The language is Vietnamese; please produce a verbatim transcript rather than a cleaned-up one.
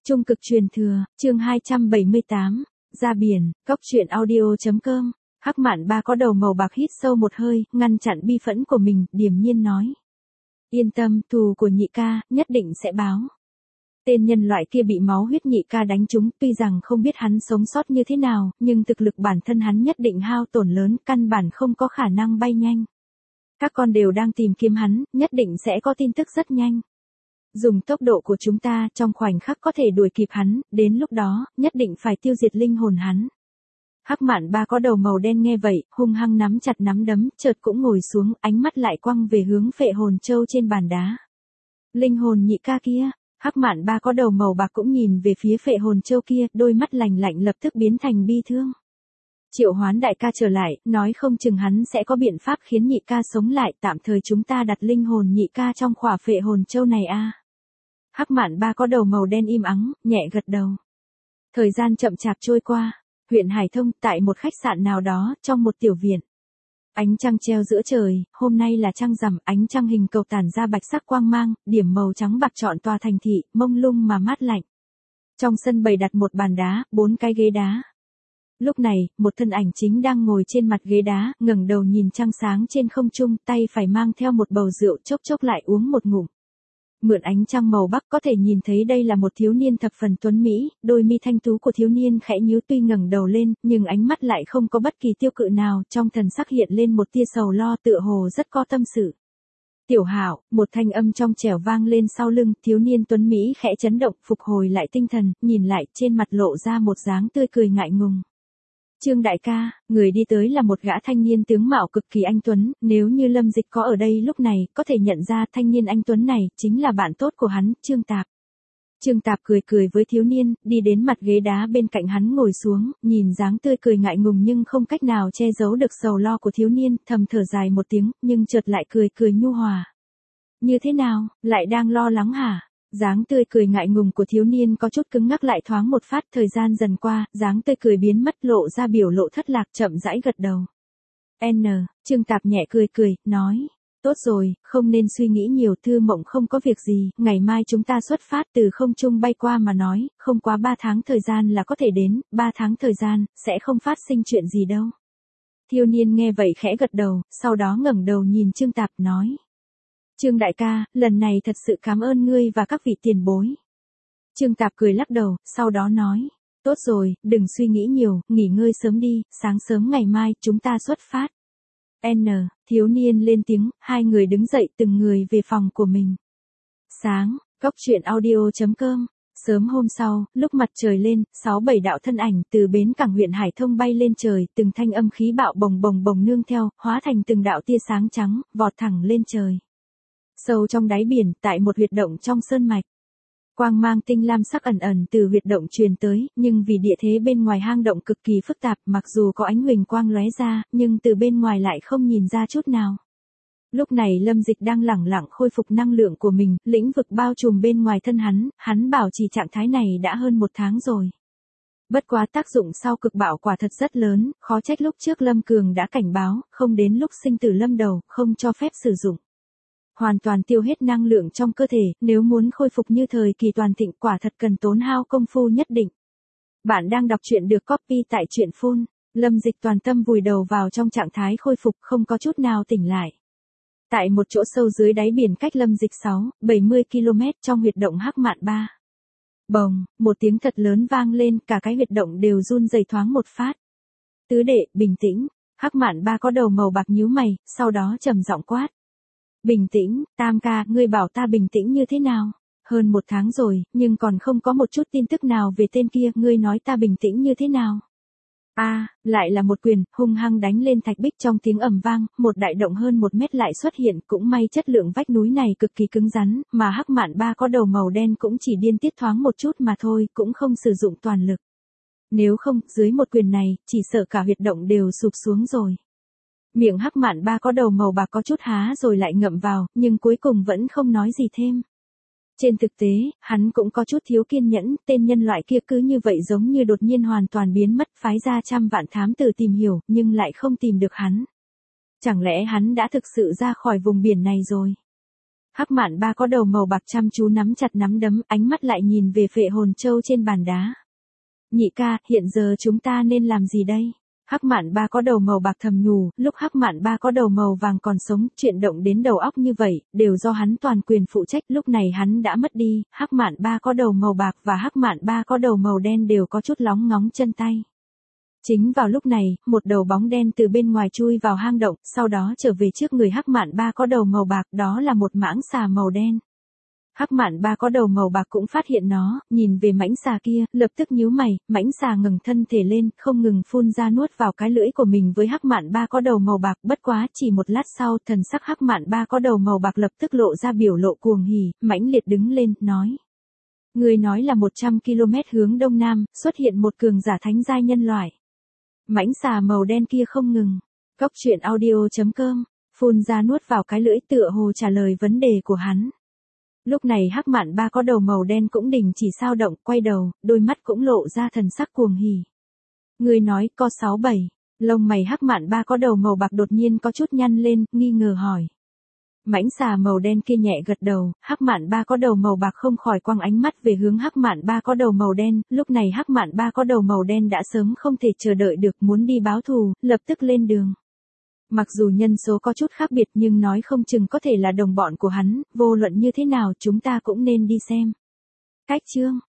Trung cực truyền thừa, chương hai trăm bảy mươi tám, ra biển, cốc truyện audio chấm com. Hắc Mạn Ba có đầu màu bạc hít sâu một hơi, ngăn chặn bi phẫn của mình, điềm nhiên nói. Yên tâm, thù của nhị ca, nhất định sẽ báo. Tên nhân loại kia bị máu huyết nhị ca đánh trúng, tuy rằng không biết hắn sống sót như thế nào, nhưng thực lực bản thân hắn nhất định hao tổn lớn, căn bản không có khả năng bay nhanh. Các con đều đang tìm kiếm hắn, nhất định sẽ có tin tức rất nhanh. Dùng tốc độ của chúng ta trong khoảnh khắc có thể đuổi kịp hắn, đến lúc đó, nhất định phải tiêu diệt linh hồn hắn. Hắc Mạn Ba có đầu màu đen nghe vậy, hung hăng nắm chặt nắm đấm, chợt cũng ngồi xuống, ánh mắt lại quăng về hướng phệ hồn châu trên bàn đá. Linh hồn nhị ca kia, Hắc Mạn Ba có đầu màu bạc cũng nhìn về phía phệ hồn châu kia, đôi mắt lạnh lạnh lập tức biến thành bi thương. Triệu hoán đại ca trở lại, nói không chừng hắn sẽ có biện pháp khiến nhị ca sống lại, tạm thời chúng ta đặt linh hồn nhị ca trong khỏa phệ hồn châu này a. Hắc Mạn Ba có đầu màu đen im ắng, nhẹ gật đầu. Thời gian chậm chạp trôi qua, huyện Hải Thông, tại một khách sạn nào đó, trong một tiểu viện. Ánh trăng treo giữa trời, hôm nay là trăng rằm, ánh trăng hình cầu tản ra bạch sắc quang mang, điểm màu trắng bạc trọn tòa thành thị, mông lung mà mát lạnh. Trong sân bày đặt một bàn đá, bốn cái ghế đá. Lúc này, một thân ảnh chính đang ngồi trên mặt ghế đá, ngẩng đầu nhìn trăng sáng trên không trung, tay phải mang theo một bầu rượu, chốc chốc lại uống một ngụm. Mượn ánh trăng màu bắc có thể nhìn thấy đây là một thiếu niên thập phần tuấn mỹ, đôi mi thanh tú của thiếu niên khẽ nhíu, tuy ngẩng đầu lên, nhưng ánh mắt lại không có bất kỳ tiêu cự nào, trong thần sắc hiện lên một tia sầu lo, tựa hồ rất có tâm sự. Tiểu Hạo, một thanh âm trong trẻo vang lên sau lưng, thiếu niên tuấn mỹ khẽ chấn động, phục hồi lại tinh thần, nhìn lại, trên mặt lộ ra một dáng tươi cười ngại ngùng. Trương đại ca, người đi tới là một gã thanh niên tướng mạo cực kỳ anh tuấn, nếu như Lâm Dịch có ở đây lúc này, có thể nhận ra thanh niên anh tuấn này, chính là bạn tốt của hắn, Trương Tạp. Trương Tạp cười cười với thiếu niên, đi đến mặt ghế đá bên cạnh hắn ngồi xuống, nhìn dáng tươi cười ngại ngùng nhưng không cách nào che giấu được sầu lo của thiếu niên, thầm thở dài một tiếng, nhưng chợt lại cười cười nhu hòa. Như thế nào, lại đang lo lắng hả? Dáng tươi cười ngại ngùng của thiếu niên có chút cứng ngắc lại thoáng một phát, thời gian dần qua, dáng tươi cười biến mất, lộ ra biểu lộ thất lạc, chậm rãi gật đầu. N, Trương Tạp nhẹ cười cười, nói, tốt rồi, không nên suy nghĩ nhiều, Thư Mộng không có việc gì, ngày mai chúng ta xuất phát từ không trung bay qua mà nói, không quá ba tháng thời gian là có thể đến, ba tháng thời gian, sẽ không phát sinh chuyện gì đâu. Thiếu niên nghe vậy khẽ gật đầu, sau đó ngẩng đầu nhìn Trương Tạp, nói. Trương đại ca, lần này thật sự cảm ơn ngươi và các vị tiền bối. Trương Tạp cười lắc đầu, sau đó nói, tốt rồi, đừng suy nghĩ nhiều, nghỉ ngơi sớm đi, sáng sớm ngày mai, chúng ta xuất phát. N, thiếu niên lên tiếng, hai người đứng dậy từng người về phòng của mình. Sáng, cốc truyện audio chấm com. Sớm hôm sau, lúc mặt trời lên, sáu bảy đạo thân ảnh từ bến cảng huyện Hải Thông bay lên trời, từng thanh âm khí bạo bồng bồng bồng nương theo, hóa thành từng đạo tia sáng trắng, vọt thẳng lên trời. Sâu trong đáy biển, tại một huyệt động trong sơn mạch. Quang mang tinh lam sắc ẩn ẩn từ huyệt động truyền tới, nhưng vì địa thế bên ngoài hang động cực kỳ phức tạp, mặc dù có ánh huỳnh quang lóe ra, nhưng từ bên ngoài lại không nhìn ra chút nào. Lúc này Lâm Dịch đang lẳng lặng khôi phục năng lượng của mình, lĩnh vực bao trùm bên ngoài thân hắn, hắn bảo trì trạng thái này đã hơn một tháng rồi. Bất quá tác dụng sau cực bạo quả thật rất lớn, khó trách lúc trước Lâm Cường đã cảnh báo, không đến lúc sinh tử lâm đầu, không cho phép sử dụng. Hoàn toàn tiêu hết năng lượng trong cơ thể, nếu muốn khôi phục như thời kỳ toàn thịnh quả thật cần tốn hao công phu nhất định. Bạn đang đọc truyện được copy tại truyện phun, Lâm Dịch toàn tâm vùi đầu vào trong trạng thái khôi phục, không có chút nào tỉnh lại. Tại một chỗ sâu dưới đáy biển cách Lâm Dịch sáu, bảy mươi ki lô mét trong huyệt động Hắc Mạn Ba. Bồng, một tiếng thật lớn vang lên, cả cái huyệt động đều run rẩy thoáng một phát. Tứ đệ, bình tĩnh, Hắc Mạn Ba có đầu màu bạc nhíu mày, sau đó trầm giọng quát. Bình tĩnh, Tam ca, ngươi bảo ta bình tĩnh như thế nào? Hơn một tháng rồi, nhưng còn không có một chút tin tức nào về tên kia, ngươi nói ta bình tĩnh như thế nào? A, à, lại là một quyền, hung hăng đánh lên thạch bích trong tiếng ầm vang, một đại động hơn một mét lại xuất hiện, cũng may chất lượng vách núi này cực kỳ cứng rắn, mà Hắc Mạn Ba có đầu màu đen cũng chỉ điên tiết thoáng một chút mà thôi, cũng không sử dụng toàn lực. Nếu không, dưới một quyền này, chỉ sợ cả huyệt động đều sụp xuống rồi. Miệng Hắc Mạn Ba có đầu màu bạc có chút há rồi lại ngậm vào, nhưng cuối cùng vẫn không nói gì thêm. Trên thực tế, hắn cũng có chút thiếu kiên nhẫn, tên nhân loại kia cứ như vậy giống như đột nhiên hoàn toàn biến mất, phái ra trăm vạn thám tử tìm hiểu, nhưng lại không tìm được hắn. Chẳng lẽ hắn đã thực sự ra khỏi vùng biển này rồi? Hắc mạn ba có đầu màu bạc chăm chú nắm chặt nắm đấm, ánh mắt lại nhìn về phệ hồn châu trên bàn đá. Nhị ca, hiện giờ chúng ta nên làm gì đây? Hắc mạn ba có đầu màu bạc thầm nhủ, lúc hắc mạn ba có đầu màu vàng còn sống, chuyện động đến đầu óc như vậy, đều do hắn toàn quyền phụ trách, lúc này hắn đã mất đi, hắc mạn ba có đầu màu bạc và hắc mạn ba có đầu màu đen đều có chút lóng ngóng chân tay. Chính vào lúc này, một đầu bóng đen từ bên ngoài chui vào hang động, sau đó trở về trước người hắc mạn ba có đầu màu bạc, đó là một mãng xà màu đen. Hắc mạn ba có đầu màu bạc cũng phát hiện nó, nhìn về mãnh xà kia, lập tức nhíu mày, mãnh xà ngừng thân thể lên, không ngừng phun ra nuốt vào cái lưỡi của mình với hắc mạn ba có đầu màu bạc, bất quá chỉ một lát sau, thần sắc hắc mạn ba có đầu màu bạc lập tức lộ ra biểu lộ cuồng hỉ, mãnh liệt đứng lên, nói. Người nói là một trăm ki lô mét hướng đông nam, xuất hiện một cường giả thánh giai nhân loại. Mãnh xà màu đen kia không ngừng. Cốc truyện audio chấm com, phun ra nuốt vào cái lưỡi tựa hồ trả lời vấn đề của hắn. Lúc này hắc mạn ba có đầu màu đen cũng đình chỉ sao động, quay đầu, đôi mắt cũng lộ ra thần sắc cuồng hỉ. Người nói có sáu bảy, lông mày hắc mạn ba có đầu màu bạc đột nhiên có chút nhăn lên, nghi ngờ hỏi. Mãnh xà màu đen kia nhẹ gật đầu, hắc mạn ba có đầu màu bạc không khỏi quăng ánh mắt về hướng hắc mạn ba có đầu màu đen, lúc này hắc mạn ba có đầu màu đen đã sớm không thể chờ đợi được muốn đi báo thù, lập tức lên đường. Mặc dù nhân số có chút khác biệt nhưng nói không chừng có thể là đồng bọn của hắn, vô luận như thế nào chúng ta cũng nên đi xem. Cách chương